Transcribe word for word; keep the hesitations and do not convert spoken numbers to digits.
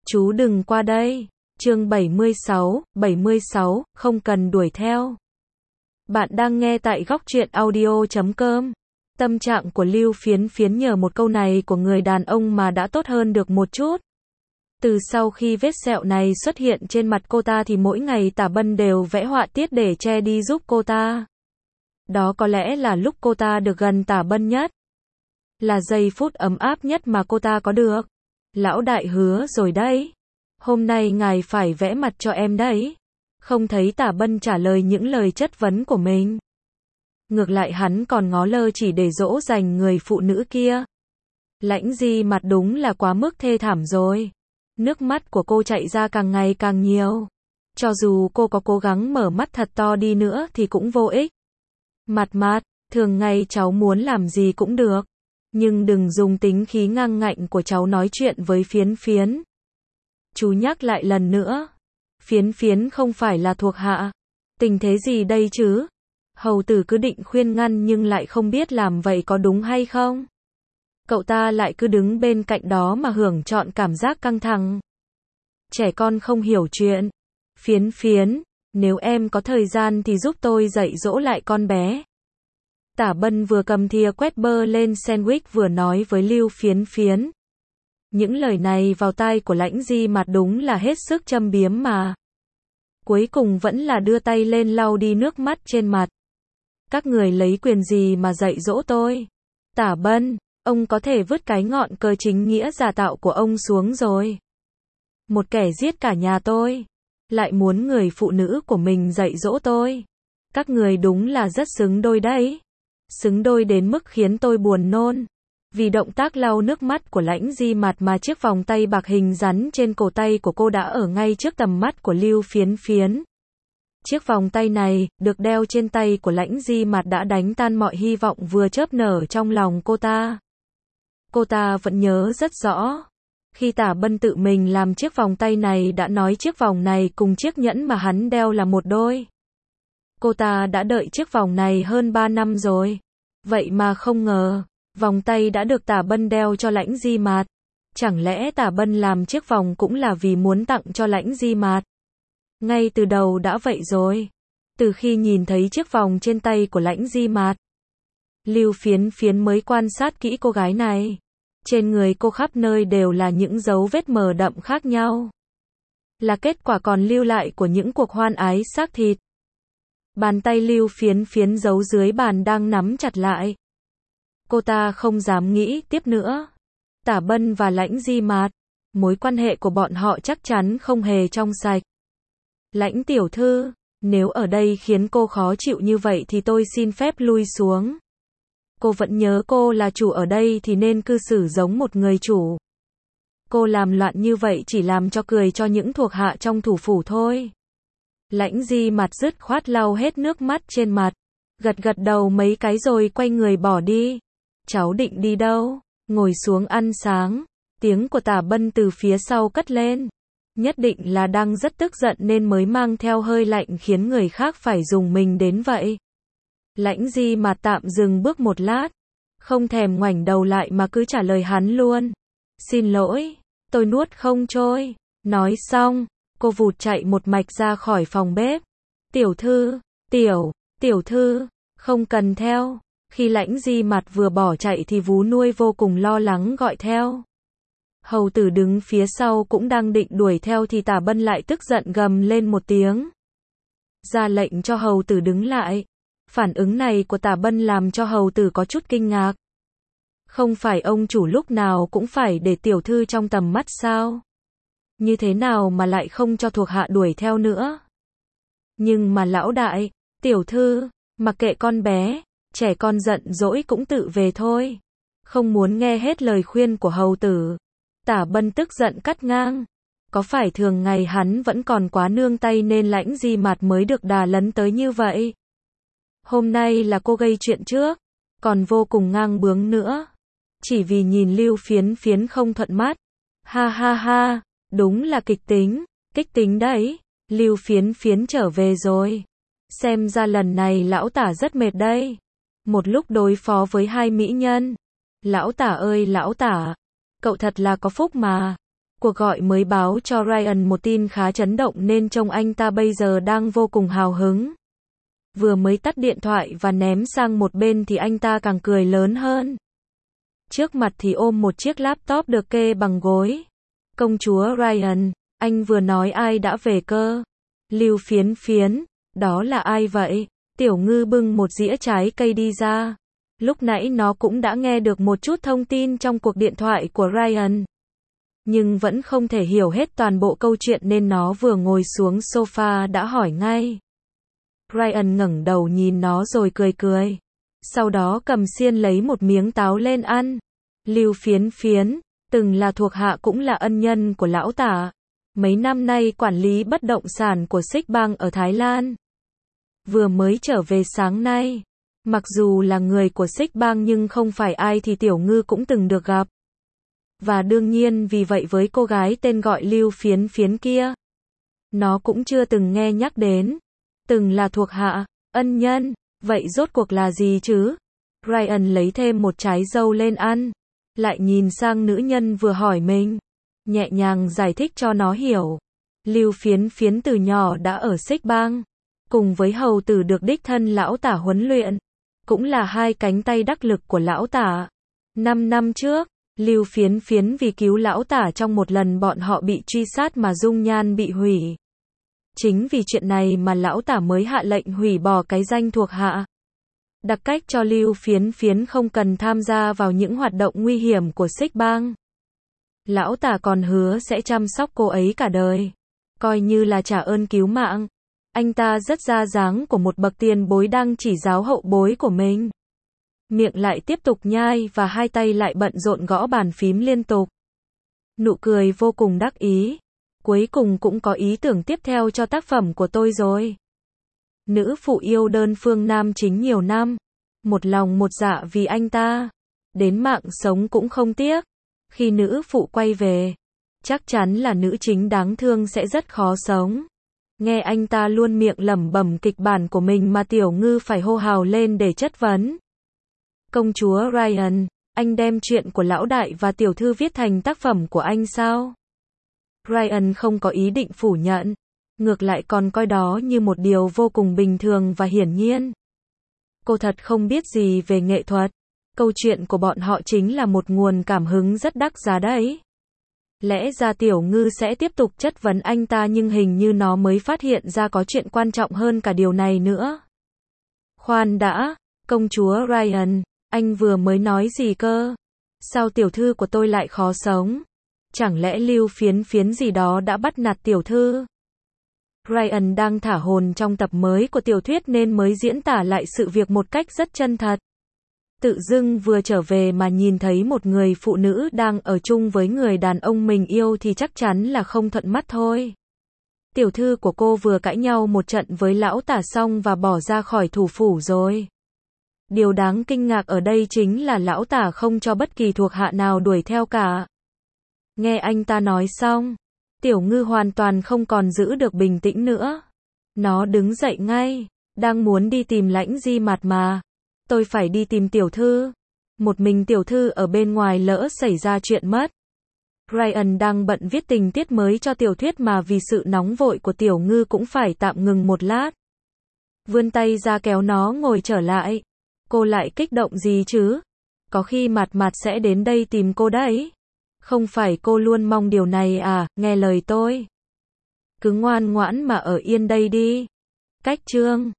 Chú đừng qua đây. Chương bảy mươi sáu, bảy mươi sáu, không cần đuổi theo. Bạn đang nghe tại góc truyện audio chấm com. Tâm trạng của Lưu Phiến Phiến nhờ một câu này của người đàn ông mà đã tốt hơn được một chút. Từ sau khi vết sẹo này xuất hiện trên mặt cô ta thì mỗi ngày Tả Bân đều vẽ họa tiết để che đi giúp cô ta. Đó có lẽ là lúc cô ta được gần Tả Bân nhất. Là giây phút ấm áp nhất mà cô ta có được. Lão đại hứa rồi đấy. Hôm nay ngài phải vẽ mặt cho em đấy. Không thấy Tả Bân trả lời những lời chất vấn của mình. Ngược lại hắn còn ngó lơ chỉ để dỗ dành người phụ nữ kia. Lãnh Di mặt đúng là quá mức thê thảm rồi. Nước mắt của cô chạy ra càng ngày càng nhiều. Cho dù cô có cố gắng mở mắt thật to đi nữa thì cũng vô ích. Mặt mặt, thường ngày cháu muốn làm gì cũng được. Nhưng đừng dùng tính khí ngang ngạnh của cháu nói chuyện với Phiến Phiến. Chú nhắc lại lần nữa. Phiến Phiến không phải là thuộc hạ. Tình thế gì đây chứ? Hầu tử cứ định khuyên ngăn nhưng lại không biết làm vậy có đúng hay không. Cậu ta lại cứ đứng bên cạnh đó mà hưởng trọn cảm giác căng thẳng. Trẻ con không hiểu chuyện. Phiến Phiến, nếu em có thời gian thì giúp tôi dạy dỗ lại con bé. Tả Bân vừa cầm thìa quét bơ lên sandwich vừa nói với Lưu Phiến Phiến. Những lời này vào tai của Lãnh Di mặt đúng là hết sức châm biếm mà. Cuối cùng vẫn là đưa tay lên lau đi nước mắt trên mặt. Các người lấy quyền gì mà dạy dỗ tôi? Tả Bân, ông có thể vứt cái ngọn cờ chính nghĩa giả tạo của ông xuống rồi. Một kẻ giết cả nhà tôi, lại muốn người phụ nữ của mình dạy dỗ tôi. Các người đúng là rất xứng đôi đấy. Xứng đôi đến mức khiến tôi buồn nôn. Vì động tác lau nước mắt của Lãnh Di mặt mà chiếc vòng tay bạc hình rắn trên cổ tay của cô đã ở ngay trước tầm mắt của Lưu Phiến Phiến. Chiếc vòng tay này, được đeo trên tay của Lãnh Di mặt đã đánh tan mọi hy vọng vừa chớp nở trong lòng cô ta. Cô ta vẫn nhớ rất rõ. Khi Tả Bân tự mình làm chiếc vòng tay này đã nói chiếc vòng này cùng chiếc nhẫn mà hắn đeo là một đôi. Cô ta đã đợi chiếc vòng này hơn ba năm rồi. Vậy mà không ngờ, vòng tay đã được Tả Bân đeo cho Lãnh Di Mạt. Chẳng lẽ Tả Bân làm chiếc vòng cũng là vì muốn tặng cho Lãnh Di Mạt? Ngay từ đầu đã vậy rồi. Từ khi nhìn thấy chiếc vòng trên tay của Lãnh Di Mạt, Lưu Phiến Phiến mới quan sát kỹ cô gái này. Trên người cô khắp nơi đều là những dấu vết mờ đậm khác nhau. Là kết quả còn lưu lại của những cuộc hoan ái xác thịt. Bàn tay Lưu Phiến Phiến giấu dưới bàn đang nắm chặt lại. Cô ta không dám nghĩ tiếp nữa. Tả Bân và Lãnh Di Mạt, mối quan hệ của bọn họ chắc chắn không hề trong sạch. Lãnh tiểu thư, nếu ở đây khiến cô khó chịu như vậy thì tôi xin phép lui xuống. Cô vẫn nhớ cô là chủ ở đây thì nên cư xử giống một người chủ. Cô làm loạn như vậy chỉ làm cho cười cho những thuộc hạ trong thủ phủ thôi. Lãnh Di Mạt dứt khoát lau hết nước mắt trên mặt, gật gật đầu mấy cái rồi quay người bỏ đi. Cháu định đi đâu? Ngồi xuống ăn sáng. Tiếng của Tả Bân từ phía sau cất lên. Nhất định là đang rất tức giận nên mới mang theo hơi lạnh khiến người khác phải dùng mình đến vậy. Lãnh Di Mạt tạm dừng bước một lát, không thèm ngoảnh đầu lại mà cứ trả lời hắn luôn. Xin lỗi, tôi nuốt không trôi. Nói xong, cô vụt chạy một mạch ra khỏi phòng bếp. Tiểu thư, tiểu, tiểu thư, không cần theo. Khi Lãnh Di Mạt vừa bỏ chạy thì vú nuôi vô cùng lo lắng gọi theo. Hầu tử đứng phía sau cũng đang định đuổi theo thì Tả Bân lại tức giận gầm lên một tiếng. Ra lệnh cho hầu tử đứng lại. Phản ứng này của Tả Bân làm cho hầu tử có chút kinh ngạc. Không phải ông chủ lúc nào cũng phải để tiểu thư trong tầm mắt sao? Như thế nào mà lại không cho thuộc hạ đuổi theo nữa? Nhưng mà lão đại, tiểu thư, mặc kệ con bé, trẻ con giận dỗi cũng tự về thôi. Không muốn nghe hết lời khuyên của hầu tử. Tả Bân tức giận cắt ngang. Có phải thường ngày hắn vẫn còn quá nương tay nên Lãnh Di Mạt mới được đà lấn tới như vậy? Hôm nay là cô gây chuyện trước, còn vô cùng ngang bướng nữa. Chỉ vì nhìn Lưu Phiến Phiến không thuận mắt. Ha ha ha, đúng là kịch tính, kích tính đấy. Lưu Phiến Phiến trở về rồi. Xem ra lần này lão Tả rất mệt đây. Một lúc đối phó với hai mỹ nhân. Lão Tả ơi lão Tả, cậu thật là có phúc mà. Cuộc gọi mới báo cho Ryan một tin khá chấn động nên trông anh ta bây giờ đang vô cùng hào hứng. Vừa mới tắt điện thoại và ném sang một bên thì anh ta càng cười lớn hơn. Trước mặt thì ôm một chiếc laptop được kê bằng gối. Công chúa Ryan, anh vừa nói ai đã về cơ? Lưu Phiến Phiến, đó là ai vậy? Tiểu Ngư bưng một dĩa trái cây đi ra. Lúc nãy nó cũng đã nghe được một chút thông tin trong cuộc điện thoại của Ryan. Nhưng vẫn không thể hiểu hết toàn bộ câu chuyện nên nó vừa ngồi xuống sofa đã hỏi ngay. Ryan ngẩng đầu nhìn nó rồi cười cười. Sau đó cầm xiên lấy một miếng táo lên ăn. Lưu Phiến Phiến, từng là thuộc hạ cũng là ân nhân của lão tả. Mấy năm nay quản lý bất động sản của Xích Bang ở Thái Lan. Vừa mới trở về sáng nay. Mặc dù là người của Xích Bang nhưng không phải ai thì Tiểu Ngư cũng từng được gặp. Và đương nhiên vì vậy với cô gái tên gọi Lưu Phiến Phiến kia, nó cũng chưa từng nghe nhắc đến. Từng là thuộc hạ, ân nhân, vậy rốt cuộc là gì chứ? Ryan lấy thêm một trái dâu lên ăn, lại nhìn sang nữ nhân vừa hỏi mình, nhẹ nhàng giải thích cho nó hiểu. Lưu Phiến Phiến từ nhỏ đã ở Xích Bang, cùng với hầu tử được đích thân lão tả huấn luyện, cũng là hai cánh tay đắc lực của lão tả. Năm năm trước, Lưu Phiến Phiến vì cứu lão tả trong một lần bọn họ bị truy sát mà dung nhan bị hủy. Chính vì chuyện này mà lão tả mới hạ lệnh hủy bỏ cái danh thuộc hạ. Đặc cách cho Lưu Phiến Phiến không cần tham gia vào những hoạt động nguy hiểm của Xích Bang. Lão tả còn hứa sẽ chăm sóc cô ấy cả đời. Coi như là trả ơn cứu mạng. Anh ta rất ra dáng của một bậc tiền bối đang chỉ giáo hậu bối của mình. Miệng lại tiếp tục nhai và hai tay lại bận rộn gõ bàn phím liên tục. Nụ cười vô cùng đắc ý. Cuối cùng cũng có ý tưởng tiếp theo cho tác phẩm của tôi rồi. Nữ phụ yêu đơn phương nam chính nhiều năm. Một lòng một dạ vì anh ta. Đến mạng sống cũng không tiếc. Khi nữ phụ quay về, chắc chắn là nữ chính đáng thương sẽ rất khó sống. Nghe anh ta luôn miệng lẩm bẩm kịch bản của mình mà Tiểu Ngư phải hô hào lên để chất vấn. Công chúa Ryan, anh đem chuyện của lão đại và tiểu thư viết thành tác phẩm của anh sao? Ryan không có ý định phủ nhận, ngược lại còn coi đó như một điều vô cùng bình thường và hiển nhiên. Cô thật không biết gì về nghệ thuật, câu chuyện của bọn họ chính là một nguồn cảm hứng rất đắt giá đấy. Lẽ ra Tiểu Ngư sẽ tiếp tục chất vấn anh ta nhưng hình như nó mới phát hiện ra có chuyện quan trọng hơn cả điều này nữa. Khoan đã, công chúa Ryan, anh vừa mới nói gì cơ? Sao tiểu thư của tôi lại khó sống? Chẳng lẽ Lưu Phiến Phiến gì đó đã bắt nạt tiểu thư? Ryan đang thả hồn trong tập mới của tiểu thuyết nên mới diễn tả lại sự việc một cách rất chân thật. Tự dưng vừa trở về mà nhìn thấy một người phụ nữ đang ở chung với người đàn ông mình yêu thì chắc chắn là không thuận mắt thôi. Tiểu thư của cô vừa cãi nhau một trận với lão tả xong và bỏ ra khỏi thủ phủ rồi. Điều đáng kinh ngạc ở đây chính là lão tả không cho bất kỳ thuộc hạ nào đuổi theo cả. Nghe anh ta nói xong, Tiểu Ngư hoàn toàn không còn giữ được bình tĩnh nữa. Nó đứng dậy ngay, đang muốn đi tìm Lãnh Di Mạt mà. Tôi phải đi tìm tiểu thư. Một mình tiểu thư ở bên ngoài lỡ xảy ra chuyện mất. Ryan đang bận viết tình tiết mới cho tiểu thuyết mà vì sự nóng vội của Tiểu Ngư cũng phải tạm ngừng một lát. Vươn tay ra kéo nó ngồi trở lại. Cô lại kích động gì chứ? Có khi Mạt Mạt sẽ đến đây tìm cô đấy. Không phải cô luôn mong điều này à, nghe lời tôi. Cứ ngoan ngoãn mà ở yên đây đi. Cách chương